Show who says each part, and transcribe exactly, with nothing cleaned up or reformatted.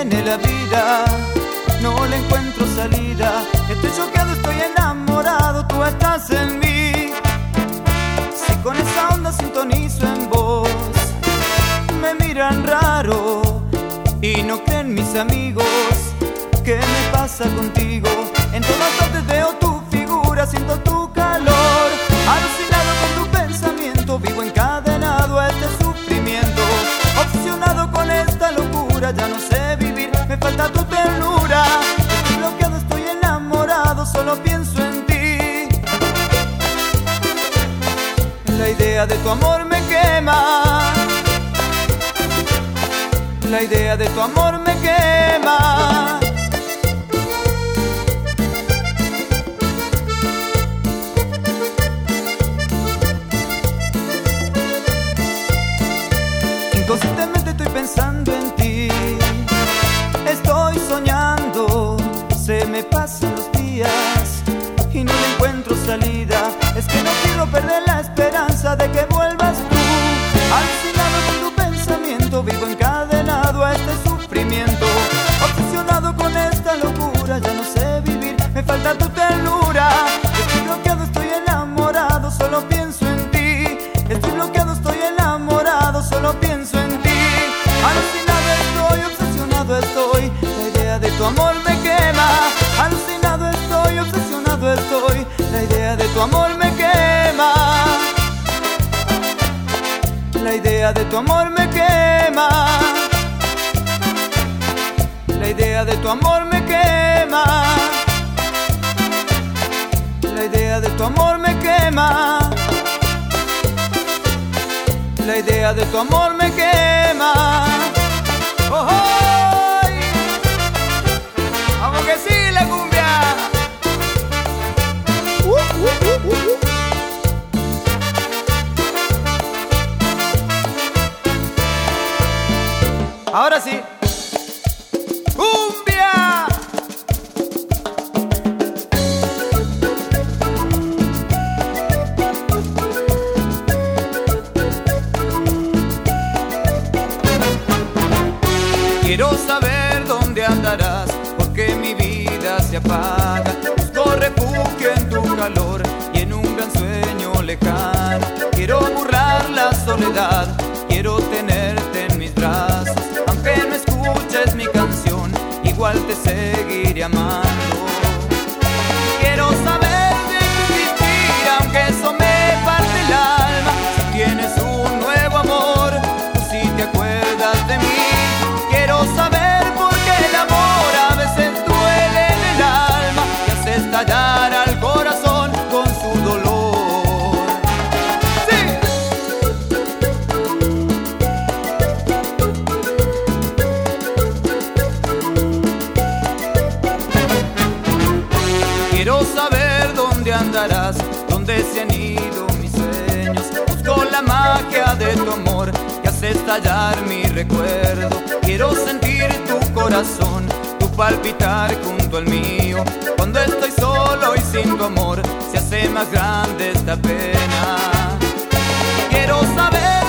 Speaker 1: tiene la vida, no le encuentro salida. Estoy choqueado, estoy enamorado, tú estás en mí. Si con esa onda sintonizo en vos, me miran raro y no creen mis amigos. ¿Qué me pasa contigo? En todas partes veo tu figura, siento tu calor. Alucinado con tu pensamiento, vivo encadenado a este sufrimiento. Obsesionado con esta locura, ya no sé vivir, me falta tu ternura. Estoy bloqueado, estoy enamorado, solo pienso en ti. La idea de tu amor me quema. La idea de tu amor me quema. Inconscientemente estoy pensando en ti. Estoy soñando, se me pasan los días y no le encuentro salida. Es que no quiero perder la esperanza de que vuelvas tú. Alucinado con tu pensamiento, vivo encadenado a este sufrimiento. Obsesionado con esta locura, ya no sé vivir, me falta tu ternura. Estoy bloqueado, estoy enamorado, solo pienso en ti. Estoy bloqueado, estoy enamorado, solo pienso en ti. Alucinado estoy, obsesionado estoy, la idea de tu amor me quema. Alucinado estoy, obsesionado estoy, la idea de tu amor me quema. La idea de tu amor me quema. La idea de tu amor me quema. La idea de tu amor me quema. La idea de tu amor me quema. ¡Oh, oh! ¡Vamos que sí, la cumbia! Uh, uh, uh, uh, uh. Ahora sí. ¡Cumbia! Quiero saber dónde andarás, porque mi vida se apaga. Busco refugio en tu calor y en un gran sueño lejano. Quiero burlar la soledad, quiero tenerte en mis brazos. Aunque no escuches mi canción, igual te seguiré amando. Quiero saber de tu existir, aunque eso me parte el alma. Si tienes un nuevo amor, tú sí te acuerdas de mí. Quiero saber por qué el amor a veces duele en el alma y hace estallar al corazón con su dolor. ¡Sí! Quiero saber dónde andarás, dónde se han ido mis sueños. Busco la magia de tu amor que hace estallar mi recuerdo. Quiero sentir tu corazón, tu palpitar junto al mío. Cuando estoy solo y sin tu amor, se hace más grande esta pena. Quiero saber